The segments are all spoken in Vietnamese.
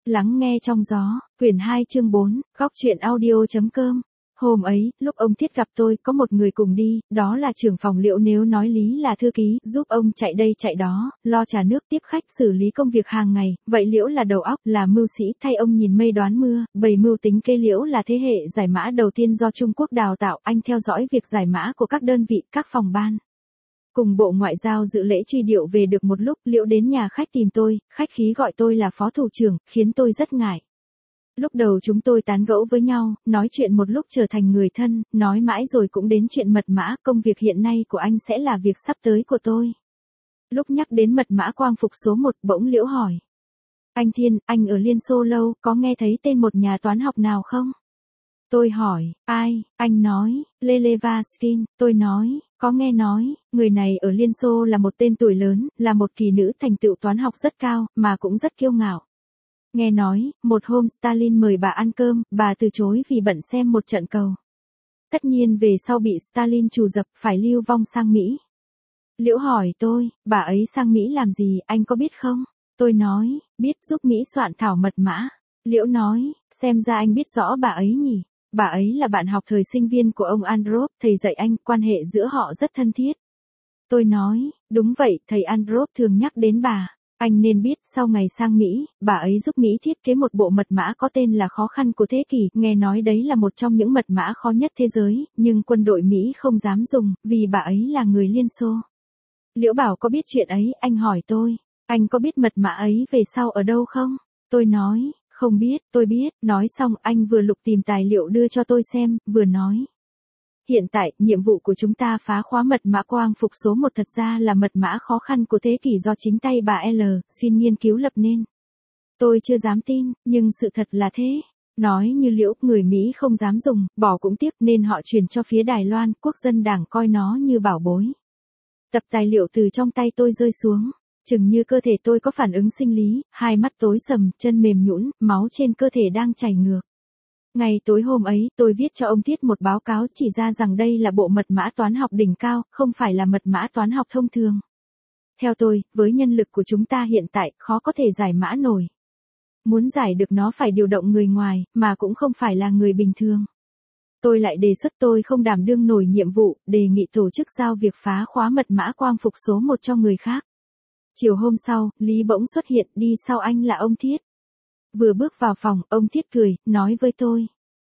Lắng nghe trong gió, quyển 2 chương 4, góc truyện audio.com. Hôm ấy, lúc ông Thiết gặp tôi, có một người cùng đi, đó là trưởng phòng Liễu, nếu nói lý là thư ký, giúp ông chạy đây chạy đó, lo trà nước tiếp khách, xử lý công việc hàng ngày, vậy Liễu là đầu óc, là mưu sĩ, thay ông nhìn mây đoán mưa, bày mưu tính kế. Liễu là thế hệ giải mã đầu tiên do Trung Quốc đào tạo, anh theo dõi việc giải mã của các đơn vị, các phòng ban. Cùng Bộ Ngoại giao dự lễ truy điệu về được một lúc, Liễu đến nhà khách tìm tôi, khách khí gọi tôi là phó thủ trưởng, khiến tôi rất ngại. Lúc đầu chúng tôi tán gẫu với nhau, nói chuyện một lúc trở thành người thân, nói mãi rồi cũng đến chuyện mật mã, công việc hiện nay của anh sẽ là việc sắp tới của tôi. Lúc nhắc đến mật mã quang phục số 1, bỗng Liễu hỏi. Anh Thiên, anh ở Liên Xô lâu, có nghe thấy tên một nhà toán học nào không? Tôi hỏi, ai? Anh nói, Lelevaskin. Tôi nói, có nghe nói, người này ở Liên Xô là một tên tuổi lớn, là một kỳ nữ thành tựu toán học rất cao, mà cũng rất kiêu ngạo. Nghe nói, một hôm Stalin mời bà ăn cơm, bà từ chối vì bận xem một trận cầu. Tất nhiên về sau bị Stalin trù dập, phải lưu vong sang Mỹ. Liễu hỏi tôi, bà ấy sang Mỹ làm gì, anh có biết không? Tôi nói, biết, giúp Mỹ soạn thảo mật mã. Liễu nói, xem ra anh biết rõ bà ấy nhỉ. Bà ấy là bạn học thời sinh viên của ông Androp, thầy dạy anh, quan hệ giữa họ rất thân thiết. Tôi nói, đúng vậy, thầy Androp thường nhắc đến bà. Anh nên biết, sau ngày sang Mỹ, bà ấy giúp Mỹ thiết kế một bộ mật mã có tên là khó khăn của thế kỷ, nghe nói đấy là một trong những mật mã khó nhất thế giới, nhưng quân đội Mỹ không dám dùng, vì bà ấy là người Liên Xô. Liễu bảo có biết chuyện ấy, anh hỏi tôi, anh có biết mật mã ấy về sau ở đâu không? Tôi nói, không biết, tôi biết, nói xong anh vừa lục tìm tài liệu đưa cho tôi xem, vừa nói. Hiện tại, nhiệm vụ của chúng ta phá khóa mật mã quang phục số 1 thật ra là mật mã khó khăn của thế kỷ do chính tay bà L. Xin nghiên cứu lập nên. Tôi chưa dám tin, nhưng sự thật là thế. Nói như Liễu, người Mỹ không dám dùng, bỏ cũng tiếc nên họ chuyển cho phía Đài Loan, quốc dân đảng coi nó như bảo bối. Tập tài liệu từ trong tay tôi rơi xuống. Chừng như cơ thể tôi có phản ứng sinh lý, hai mắt tối sầm, chân mềm nhũn, máu trên cơ thể đang chảy ngược. Ngày tối hôm ấy, tôi viết cho ông Thiết một báo cáo chỉ ra rằng đây là bộ mật mã toán học đỉnh cao, không phải là mật mã toán học thông thường. Theo tôi, với nhân lực của chúng ta hiện tại, khó có thể giải mã nổi. Muốn giải được nó phải điều động người ngoài, mà cũng không phải là người bình thường. Tôi lại đề xuất tôi không đảm đương nổi nhiệm vụ, đề nghị tổ chức giao việc phá khóa mật mã quang phục số 1 cho người khác. Chiều hôm sau, Lý bỗng xuất hiện, đi sau anh là ông Thiết. Vừa bước vào phòng, ông Thiết cười, nói với tôi.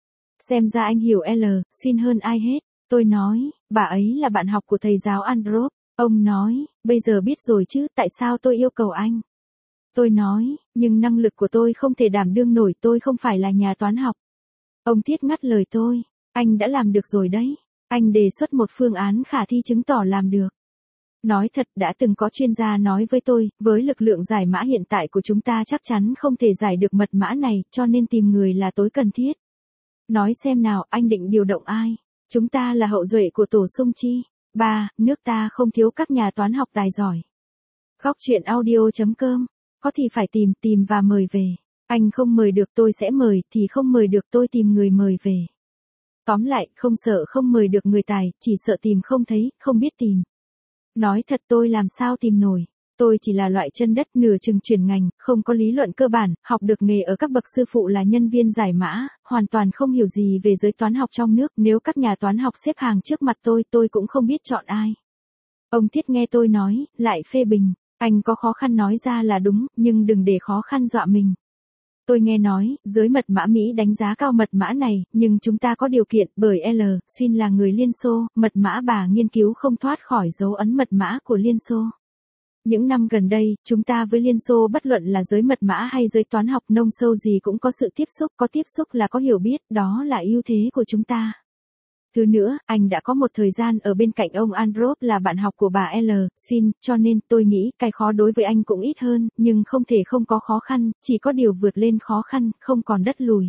Xem ra anh hiểu L. Xin hơn ai hết. Tôi nói, bà ấy là bạn học của thầy giáo Androp. Ông nói, bây giờ biết rồi chứ, tại sao tôi yêu cầu anh? Tôi nói, nhưng năng lực của tôi không thể đảm đương nổi, tôi không phải là nhà toán học. Ông Thiết ngắt lời tôi, anh đã làm được rồi đấy. Anh đề xuất một phương án khả thi chứng tỏ làm được. Nói thật, đã từng có chuyên gia nói với tôi, với lực lượng giải mã hiện tại của chúng ta chắc chắn không thể giải được mật mã này, cho nên tìm người là tối cần thiết. Nói xem nào, anh định điều động ai? Chúng ta là hậu duệ của Tổ Sung Chi. Nước ta không thiếu các nhà toán học tài giỏi. Góc truyện audio.com. Có thì phải tìm và mời về. Anh không mời được tôi sẽ mời, thì không mời được tôi tìm người mời về. Tóm lại, không sợ không mời được người tài, chỉ sợ tìm không thấy, không biết tìm. Nói thật tôi làm sao tìm nổi. Tôi chỉ là loại chân đất nửa chừng chuyển ngành, không có lý luận cơ bản, học được nghề ở các bậc sư phụ là nhân viên giải mã, hoàn toàn không hiểu gì về giới toán học trong nước. Nếu các nhà toán học xếp hàng trước mặt tôi cũng không biết chọn ai. Ông Thiết nghe tôi nói, lại phê bình. Anh có khó khăn nói ra là đúng, nhưng đừng để khó khăn dọa mình. Tôi nghe nói, giới mật mã Mỹ đánh giá cao mật mã này, nhưng chúng ta có điều kiện, bởi L. Xin là người Liên Xô, mật mã bà nghiên cứu không thoát khỏi dấu ấn mật mã của Liên Xô. Những năm gần đây, chúng ta với Liên Xô bất luận là giới mật mã hay giới toán học nông sâu gì cũng có sự tiếp xúc là có hiểu biết, đó là ưu thế của chúng ta. Thứ nữa, anh đã có một thời gian ở bên cạnh ông Androp là bạn học của bà L. Xin, cho nên tôi nghĩ cái khó đối với anh cũng ít hơn, nhưng không thể không có khó khăn, chỉ có điều vượt lên khó khăn, không còn đất lùi.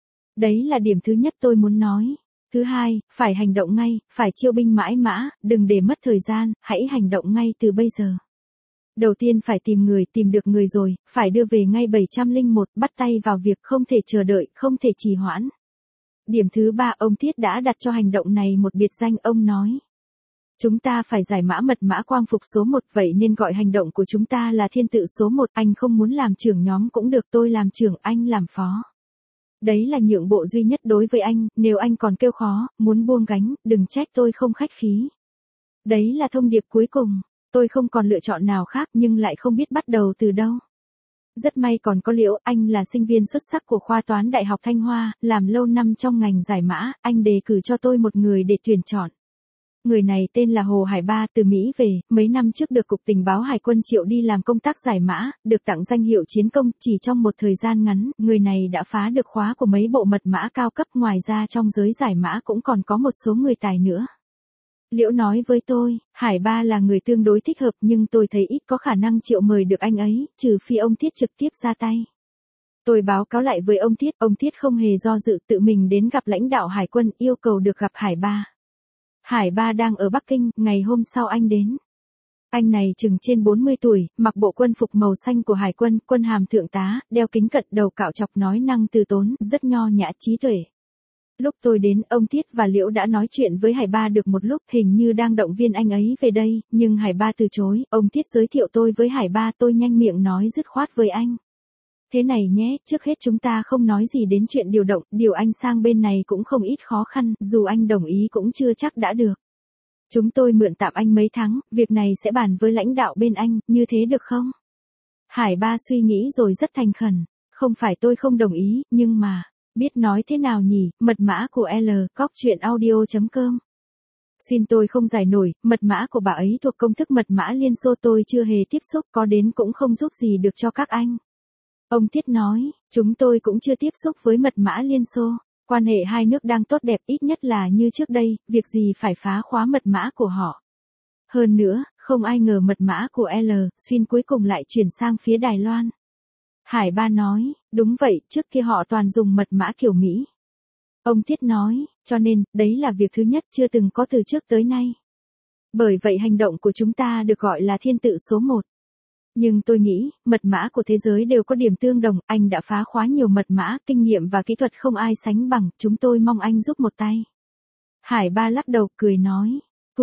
Đấy là điểm thứ nhất tôi muốn nói. Thứ hai, phải hành động ngay, phải chiêu binh mãi mã, đừng để mất thời gian, hãy hành động ngay từ bây giờ. Đầu tiên phải tìm được người rồi, phải đưa về ngay 701, bắt tay vào việc, không thể chờ đợi, không thể trì hoãn. Điểm thứ ba, ông Thiết đã đặt cho hành động này một biệt danh, ông nói. Chúng ta phải giải mã mật mã quang phục số 1, vậy nên gọi hành động của chúng ta là thiên tự số 1, anh không muốn làm trưởng nhóm cũng được, tôi làm trưởng, anh làm phó. Đấy là nhượng bộ duy nhất đối với anh, nếu anh còn kêu khó, muốn buông gánh, đừng trách tôi không khách khí. Đấy là thông điệp cuối cùng, tôi không còn lựa chọn nào khác nhưng lại không biết bắt đầu từ đâu. Rất may còn có Liễu, anh là sinh viên xuất sắc của khoa toán Đại học Thanh Hoa, làm lâu năm trong ngành giải mã, anh đề cử cho tôi một người để tuyển chọn. Người này tên là Hồ Hải Ba, từ Mỹ về, mấy năm trước được Cục Tình báo Hải quân triệu đi làm công tác giải mã, được tặng danh hiệu chiến công, chỉ trong một thời gian ngắn, người này đã phá được khóa của mấy bộ mật mã cao cấp, ngoài ra trong giới giải mã cũng còn có một số người tài nữa. Liễu nói với tôi, Hải Ba là người tương đối thích hợp nhưng tôi thấy ít có khả năng triệu mời được anh ấy, trừ phi ông Thiết trực tiếp ra tay. Tôi báo cáo lại với ông Thiết không hề do dự tự mình đến gặp lãnh đạo Hải quân yêu cầu được gặp Hải Ba. Hải Ba đang ở Bắc Kinh, ngày hôm sau anh đến. Anh này chừng trên 40 tuổi, mặc bộ quân phục màu xanh của Hải quân, quân hàm thượng tá, đeo kính cận, đầu cạo chọc, nói năng từ tốn, rất nho nhã trí tuệ. Lúc tôi đến, ông Thiết và Liễu đã nói chuyện với Hải Ba được một lúc, hình như đang động viên anh ấy về đây, nhưng Hải Ba từ chối, ông Thiết giới thiệu tôi với Hải Ba, tôi nhanh miệng nói dứt khoát với anh. Thế này nhé, trước hết chúng ta không nói gì đến chuyện điều động, điều anh sang bên này cũng không ít khó khăn, dù anh đồng ý cũng chưa chắc đã được. Chúng tôi mượn tạm anh mấy tháng, việc này sẽ bàn với lãnh đạo bên anh, như thế được không? Hải Ba suy nghĩ rồi rất thành khẩn, không phải tôi không đồng ý, nhưng mà, biết nói thế nào nhỉ, mật mã của L, coctruyện.audio.com. Xin tôi không giải nổi, mật mã của bà ấy thuộc công thức mật mã Liên Xô, tôi chưa hề tiếp xúc, có đến cũng không giúp gì được cho các anh. Ông Thiết nói, chúng tôi cũng chưa tiếp xúc với mật mã Liên Xô, quan hệ hai nước đang tốt đẹp, ít nhất là như trước đây, việc gì phải phá khóa mật mã của họ. Hơn nữa, không ai ngờ mật mã của L, xuyên cuối cùng lại chuyển sang phía Đài Loan. Hải Ba nói, đúng vậy, trước kia họ toàn dùng mật mã kiểu Mỹ. Ông Thiết nói, cho nên, đấy là việc thứ nhất chưa từng có từ trước tới nay. Bởi vậy hành động của chúng ta được gọi là thiên tự số 1. Nhưng tôi nghĩ, mật mã của thế giới đều có điểm tương đồng, anh đã phá khóa nhiều mật mã, kinh nghiệm và kỹ thuật không ai sánh bằng, chúng tôi mong anh giúp một tay. Hải Ba lắc đầu, cười nói,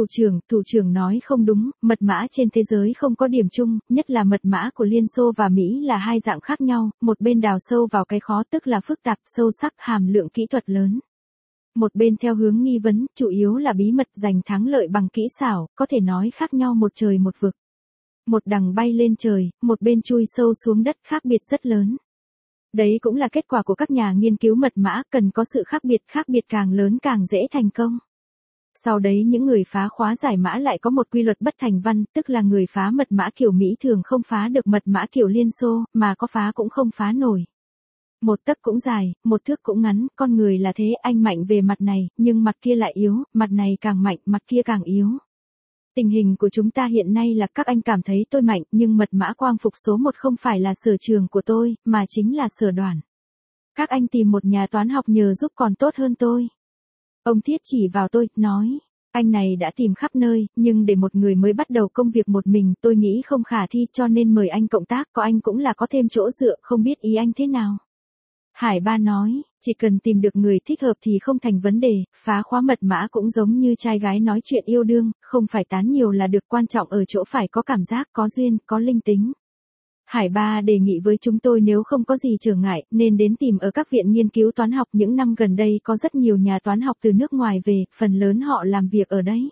thủ trưởng nói không đúng, mật mã trên thế giới không có điểm chung, nhất là mật mã của Liên Xô và Mỹ là hai dạng khác nhau, một bên đào sâu vào cái khó tức là phức tạp, sâu sắc, hàm lượng kỹ thuật lớn. Một bên theo hướng nghi vấn, chủ yếu là bí mật, giành thắng lợi bằng kỹ xảo, có thể nói khác nhau một trời một vực. Một đằng bay lên trời, một bên chui sâu xuống đất, khác biệt rất lớn. Đấy cũng là kết quả của các nhà nghiên cứu mật mã, cần có sự khác biệt càng lớn càng dễ thành công. Sau đấy những người phá khóa giải mã lại có một quy luật bất thành văn, tức là người phá mật mã kiểu Mỹ thường không phá được mật mã kiểu Liên Xô, mà có phá cũng không phá nổi. Một tấc cũng dài, một thước cũng ngắn, con người là thế, anh mạnh về mặt này, nhưng mặt kia lại yếu, mặt này càng mạnh, mặt kia càng yếu. Tình hình của chúng ta hiện nay là các anh cảm thấy tôi mạnh, nhưng mật mã quang phục số 1 không phải là sở trường của tôi, mà chính là sở đoản. Các anh tìm một nhà toán học nhờ giúp còn tốt hơn tôi. Ông Thiết chỉ vào tôi, nói, anh này đã tìm khắp nơi, nhưng để một người mới bắt đầu công việc một mình, tôi nghĩ không khả thi, cho nên mời anh cộng tác, có anh cũng là có thêm chỗ dựa, không biết ý anh thế nào. Hải Ba nói, chỉ cần tìm được người thích hợp thì không thành vấn đề, phá khóa mật mã cũng giống như trai gái nói chuyện yêu đương, không phải tán nhiều là được, quan trọng ở chỗ phải có cảm giác, có duyên, có linh tính. Hải Ba đề nghị với chúng tôi nếu không có gì trở ngại, nên đến tìm ở các viện nghiên cứu toán học, những năm gần đây có rất nhiều nhà toán học từ nước ngoài về, phần lớn họ làm việc ở đấy.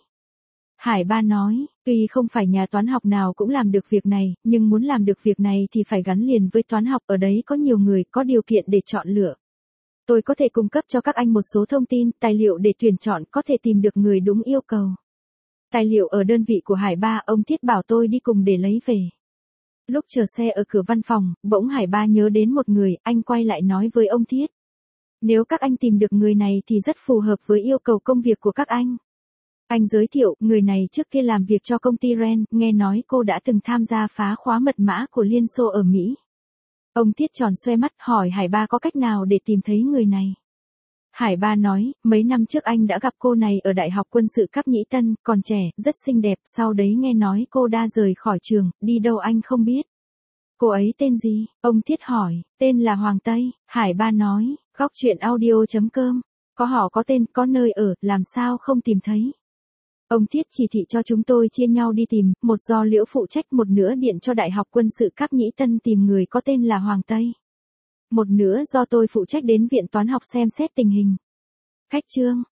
Hải Ba nói, tuy không phải nhà toán học nào cũng làm được việc này, nhưng muốn làm được việc này thì phải gắn liền với toán học, ở đấy có nhiều người, có điều kiện để chọn lựa. Tôi có thể cung cấp cho các anh một số thông tin, tài liệu để tuyển chọn, có thể tìm được người đúng yêu cầu. Tài liệu ở đơn vị của Hải Ba, ông Thiết bảo tôi đi cùng để lấy về. Lúc chờ xe ở cửa văn phòng, bỗng Hải Ba nhớ đến một người, anh quay lại nói với ông Thiết. Nếu các anh tìm được người này thì rất phù hợp với yêu cầu công việc của các anh. Anh giới thiệu, người này trước kia làm việc cho công ty Ren, nghe nói cô đã từng tham gia phá khóa mật mã của Liên Xô ở Mỹ. Ông Thiết tròn xoe mắt, hỏi Hải Ba có cách nào để tìm thấy người này. Hải Ba nói, mấy năm trước anh đã gặp cô này ở Đại học Quân sự Cáp Nhĩ Tân, còn trẻ, rất xinh đẹp, sau đấy nghe nói cô đã rời khỏi trường, đi đâu anh không biết. Cô ấy tên gì? Ông Thiết hỏi, tên là Hoàng Tây, Hải Ba nói, coctruyện.audio.com, có họ có tên, có nơi ở, làm sao không tìm thấy. Ông Thiết chỉ thị cho chúng tôi chia nhau đi tìm, một do Liễu phụ trách, một nữa điện cho Đại học Quân sự Cáp Nhĩ Tân tìm người có tên là Hoàng Tây. Một nữa do tôi phụ trách đến viện toán học xem xét tình hình. Khách chương.